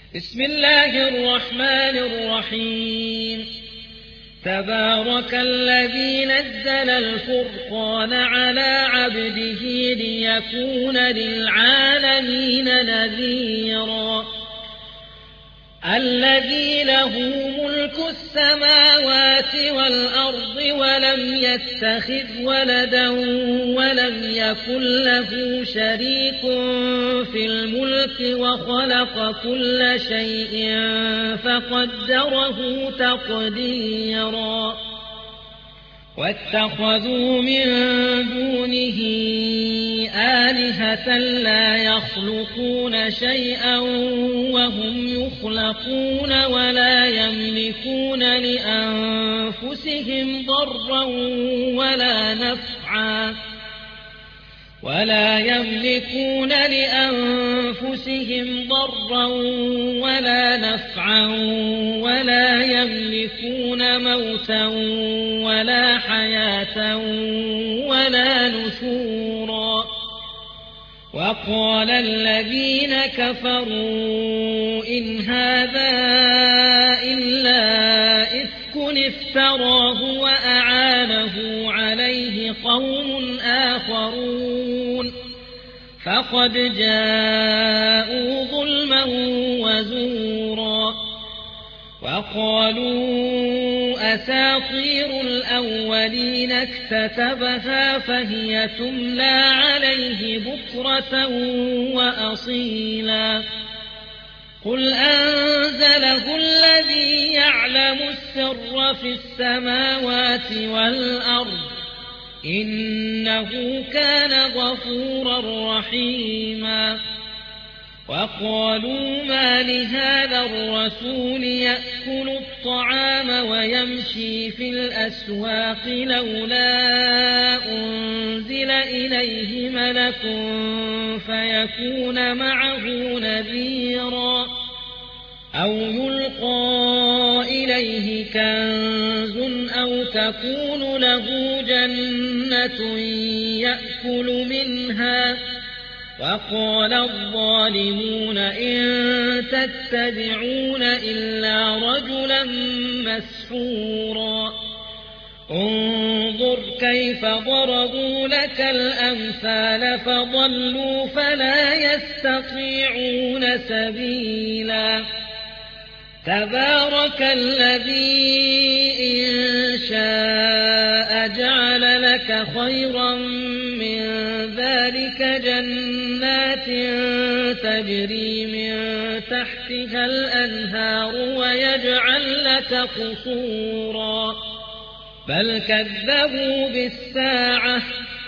بسم الله الرحمن الرحيم. تبارك الذي نزل الفرقان على عبده ليكون للعالمين نذيرا. الذي له ملك السماوات والأرض ولم يتخذ ولدا ولم يكن له شريك في الملك وخلق كل شيء فقدره تقديرا. واتخذوا من دونه آلهة لا يخلقون شيئا وهم يخلقون ولا يملكون لأنفسهم ضرا ولا نفعا ولا يملكون موتا ولا حياة ولا نشورا. وقال الذين كفروا إن هذا إلا إفك افتراه وأعانه عليه قوم آخرون فقد جاءوا ظلما وزورا. وقالوا أساطير الأولين اكتتبها فهي تملى عليه بكرة وأصيلا. قل أنزله الذي يعلم السر في السماوات والأرض إنه كان غفورا رحيما. وقالوا ما لهذا الرسول يأكل الطعام ويمشي في الأسواق لولا أنزل إليه ملك فيكون معه نذيرا أو يلقى إليه كنز أو تكون له جنة يأكل منها. وقال الظالمون إن تتبعون إلا رجلا مسحورا. انظر كيف ضربوا لك الأمثال فضلوا فلا يستطيعون سبيلا. تبارك الذي إن شاء جعل لك خيرا من ذلك جنات تجري من تحتها الأنهار ويجعل لك قصورا بل كذبوا بالساعة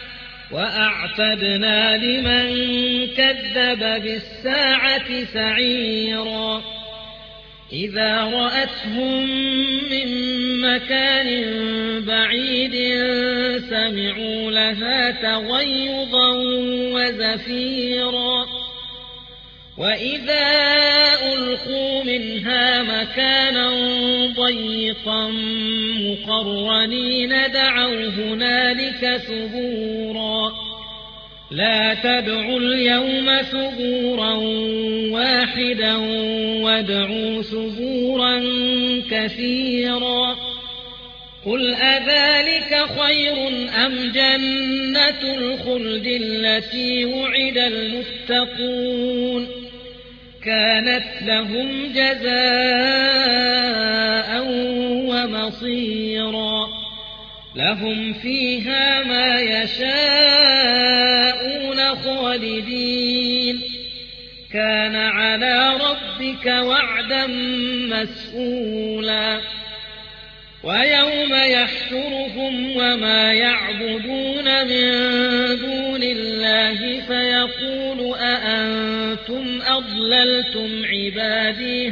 وأعتدنا لمن كذب بالساعة سعيرا. إذا رأتهم من مكان بعيد سمعوا لها تغيظا وزفيرا. وإذا ألقوا منها مكانا ضيقا مقرنين دعوا هنالك ثبورا. لا تدعوا اليوم ثبورا واحدا وادعوا ثبورا كثيرا. قل أذلك خير أم جنة الخلد التي وعد المتقون كانت لهم جزاء ومصيرا. لهم فيها ما يشاءون خالدين كان على ربك وعدا مسئولا. ويوم يحشرهم وما يعبدون من دون الله فيقول أأنتم أضللتم عبادي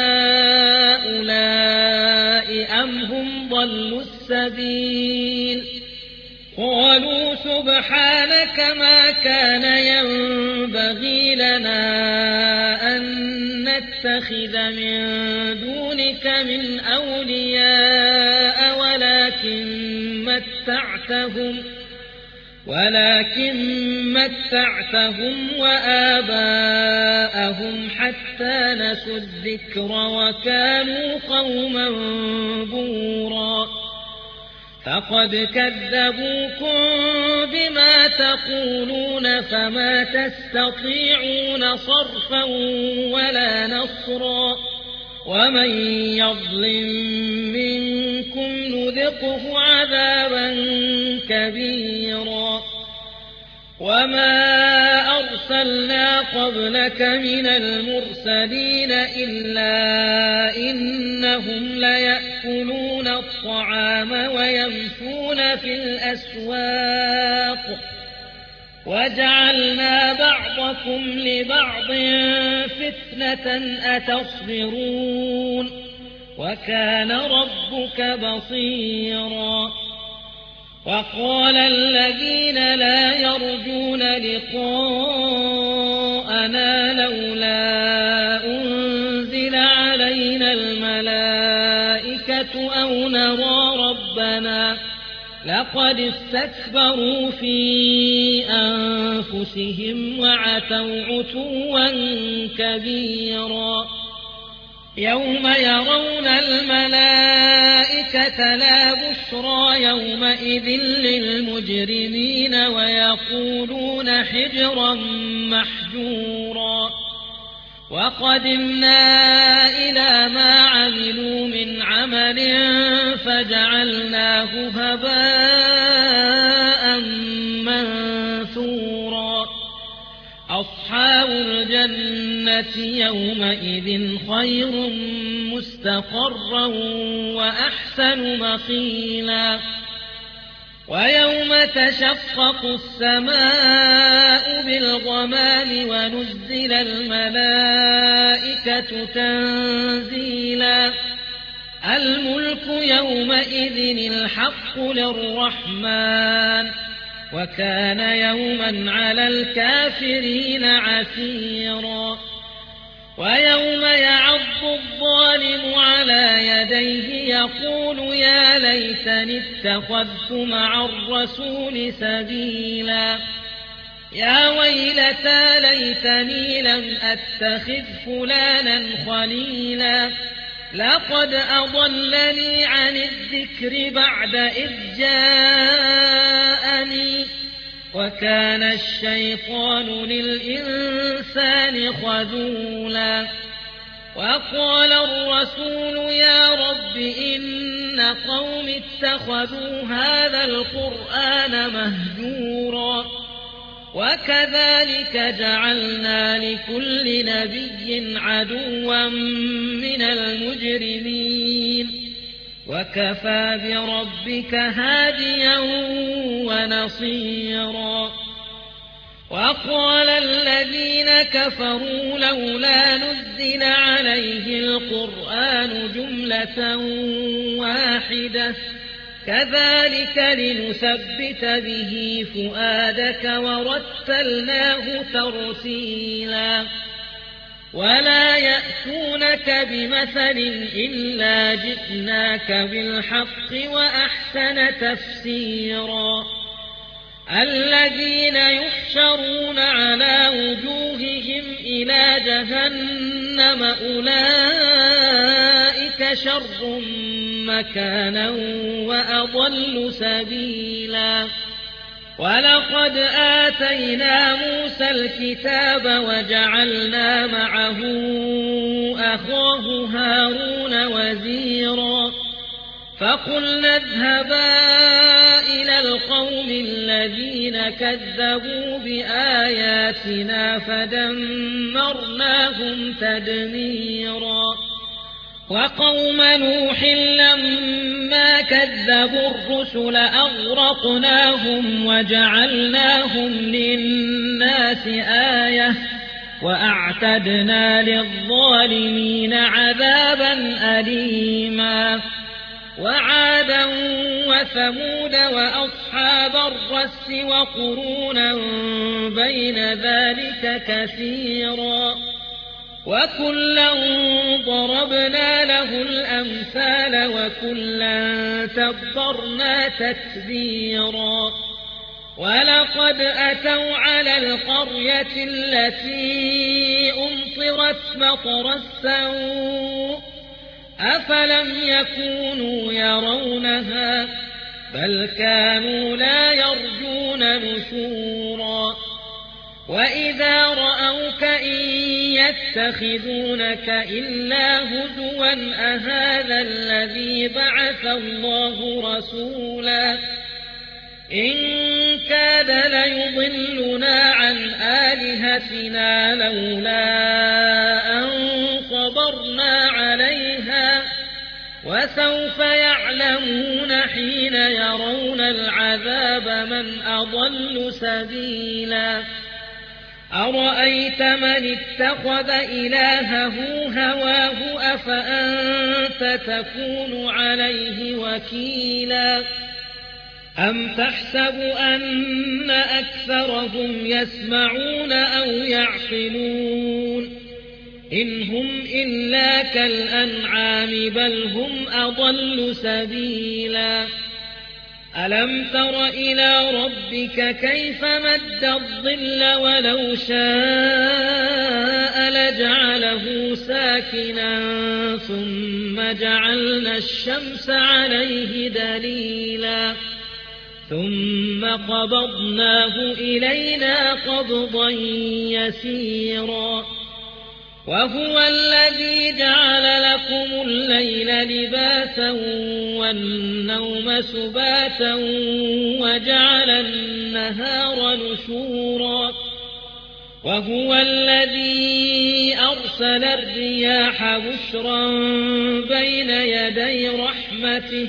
هؤلاء أم هم ضلوا السبيل. قالوا سبحانك ما كان ينبغي لنا أن نتخذ من دونك من أولياء ولكن متعتهم وآباءهم حتى نسوا الذكر وكانوا قوما بورا فقد كذبوكم بما تقولون فما تستطيعون صرفا ولا نصرا ومن يظلم منكم نذقه عذابا كبيرا وما أرسلنا قبلك من المرسلين إلا إنهم ليأكلون الطعام ويمشون في الأسواق وجعلنا بعضكم لبعض فتنة أتصبرون وكان ربك بصيرا وقال الذين لا يرجون لقاءنا لولا أنزل علينا الملائكة أو نرى ربنا لقد استكبروا في أنفسهم وعتوا عتوا كبيرا يوم يرون الملائكة لا بشرى يومئذ للمجرمين ويقولون حجرا محجورا وقدمنا إلى ما عملوا من عمل فجعلناه هباء منثورا أصحاب الجنة يومئذ خير مستقرا وأحسن مقيلا ويوم تشقق السماء بالغمام ونزل الملائكة تنزيلا الملك يومئذ الحق للرحمن وكان يوما على الكافرين عسيرا ويوم يعض الظالم على يديه يقول يا ليتني اتخذت مع الرسول سبيلا يا ويلتى ليتني لم أتخذ فلانا خليلا لقد أضلني عن الذكر بعد إذ جاءني وكان الشيطان للإنسان خذولا وقال الرسول يا رب إن قوم اتخذوا هذا القرآن مهجورا وكذلك جعلنا لكل نبي عدوا من المجرمين وكفى بربك هاديا ونصيرا وقال الذين كفروا لولا نزل عليه القرآن جملة واحدة كذلك لنثبت به فؤادك ورتلناه ترتيلا ولا يأتونك بمثل إلا جئناك بالحق وأحسن تفسيرا الذين يحشرون على وجوههم إلى جهنم أولئك شر مكانا وأضل سبيلا ولقد آتينا موسى الكتاب وجعلنا معه أخاه هارون وزيرا فقلنا اذهبا إلى القوم الذين كذبوا بآياتنا فدمرناهم تدميرا وقوم نوح لما كذبوا الرسل أغرقناهم وجعلناهم للناس آية وأعتدنا للظالمين عذابا أليما وعادا وثمود وأصحاب الرس وقرونا بين ذلك كثيرا وكلا ضربنا له الأمثال وكلا تبرنا تتبيرا ولقد أتوا على القرية التي أمطرت مطر السوء أفلم يكونوا يرونها بل كانوا لا يرجون نشورا وإذا رأوك إن يتخذونك إلا هزوا أهذا الذي بعث الله رسولا إن كاد ليضلنا عن آلهتنا لولا أن صبرنا عليها وسوف يعلمون حين يرون العذاب من أضل سبيلا أرأيت من اتخذ إلهه هواه أفأنت تكون عليه وكيلا أم تحسب أن أكثرهم يسمعون أو يعقلون إن هم إلا كالأنعام بل هم أضل سبيلا ألم تر إلى ربك كيف مد الظل ولو شاء لجعله ساكنا ثم جعلنا الشمس عليه دليلا ثم قبضناه إلينا قبضا يسيرا وهو الذي جعل لكم الليل لباسا والنوم سباتا وجعل النهار نشورا وهو الذي أرسل الرياح بشرا بين يدي رحمته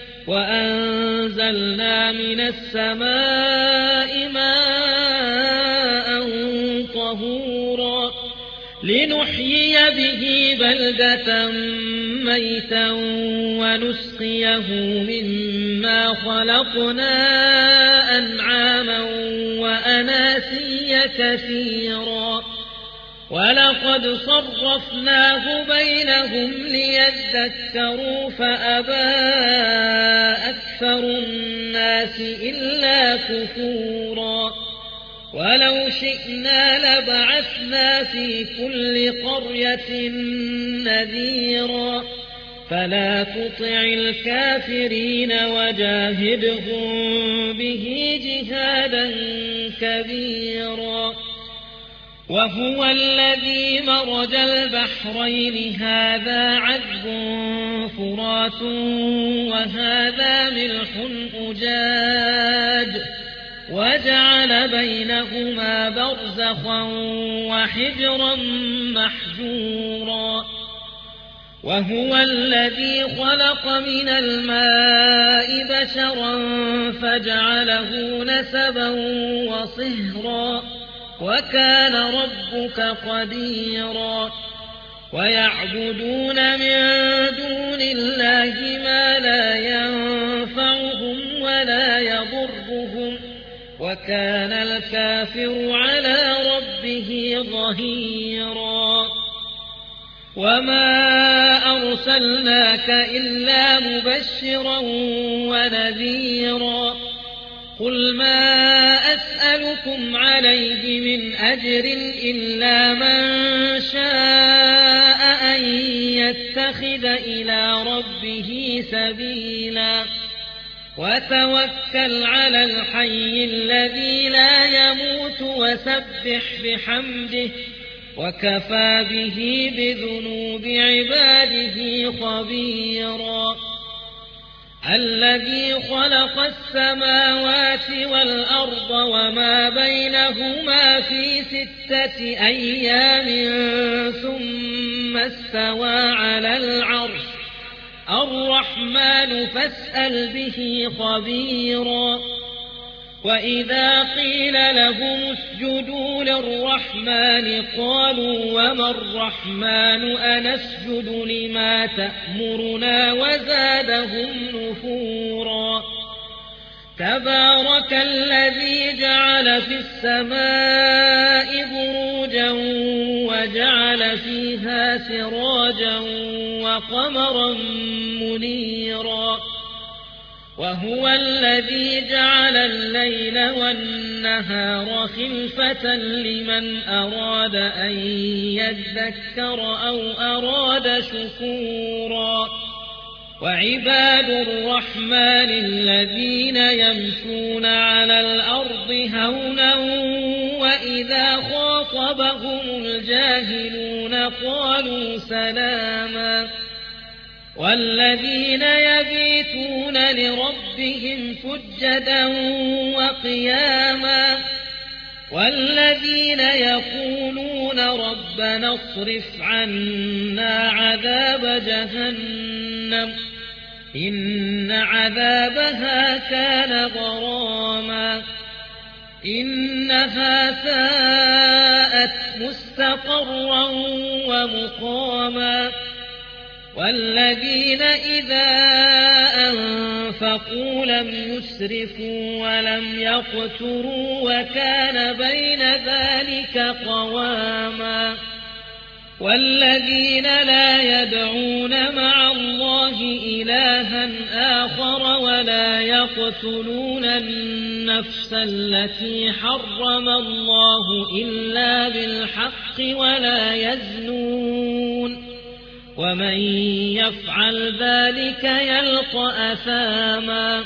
وأنزلنا من السماء ماء طهورا لنحيي به بلدة ميتا ونسقيه مما خلقنا أنعاما وأناسيا كثيرا ولقد صرفناه بينهم ليذكروا فأبى أكثر الناس إلا كفورا ولو شئنا لبعثنا في كل قرية نذيرا فلا تطع الكافرين وجاهدهم به جهادا كبيرا وهو الذي مرج البحرين هذا عذب فرات وهذا ملح أجاج وجعل بينهما برزخا وحجرا محجورا وهو الذي خلق من الماء بشرا فجعله نسبا وصهرا وكان ربك قديرا ويعبدون من دون الله ما لا ينفعهم ولا يضرهم وكان الكافر على ربه ظهيرا وما أرسلناك إلا مبشرا ونذيرا قل ما أسألكم عليه من أجر إلا من شاء أن يتخذ إلى ربه سبيلا وتوكل على الحي الذي لا يموت وسبح بحمده وكفى به بذنوب عباده خبيرا الذي خلق السماوات والأرض وما بينهما في 6 أيام ثم استوى على العرش الرحمن فاسأل به خبيرا وإذا قيل لهم اسجدوا للرحمن قالوا وما الرحمن أنسجد لما تأمرنا وزادهم نفورا تبارك الذي جعل في السماء بروجا وجعل فيها سراجا وقمرا منيرا وهو الذي جعل الليل والنهار خلفة لمن أراد أن يذكر أو أراد شكورا وعباد الرحمن الذين يمشون على الأرض هونا وإذا خاطبهم الجاهلون قالوا سلاما والذين يبيتون لربهم سجدا وقياما والذين يقولون ربنا اصرف عنا عذاب جهنم إن عذابها كان غراما إنها ساءت مستقرا ومقاما والذين إذا أنفقوا لم يسرفوا ولم يقتروا وكان بين ذلك قواما والذين لا يدعون مع الله إلها آخر ولا يقتلون النفس التي حرم الله إلا بالحق ولا يزنون ومن يفعل ذلك يلقى أثاما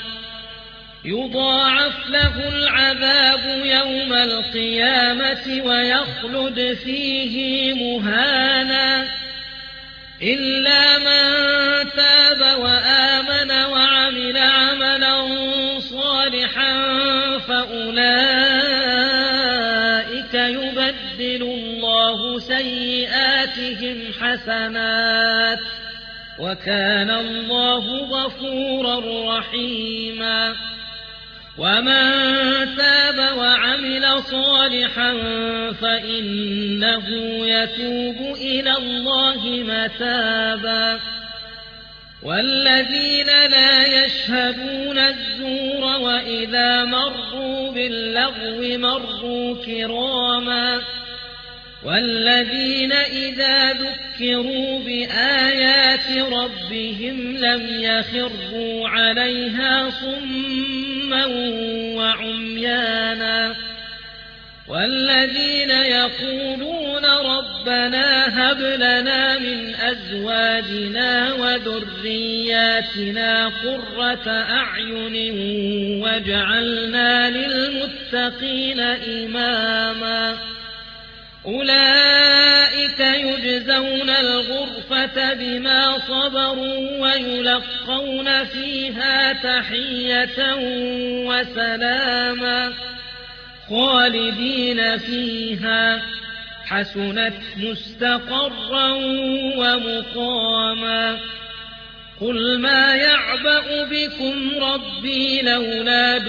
يضاعف له العذاب يوم القيامة ويخلد فيه مهانا إلا من تاب وآمن وعمل عملا صالحا فأولئك يبدل الله سيئاتهم حسنات وكان الله غفورا رحيما ومن تاب وعمل صالحا فإنه يتوب إلى الله متابا والذين لا يشهدون الزور وإذا مروا باللغو مروا كراما والذين إذا ذكروا بآيات ربهم لم يخروا عليها صما وعميانا والذين يقولون ربنا هب لنا من أزواجنا وذرياتنا قرة أعين واجعلنا للمتقين إماما أولئك يجزون الغرفة بما صبروا ويلقون فيها تحية وسلاما خالدين فيها حسنت مستقرا ومقاما قل ما يعبأ بكم ربي لولا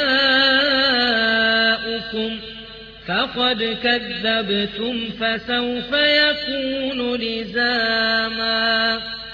دعاؤكم فقد كذبتم فسوف يكون لزاما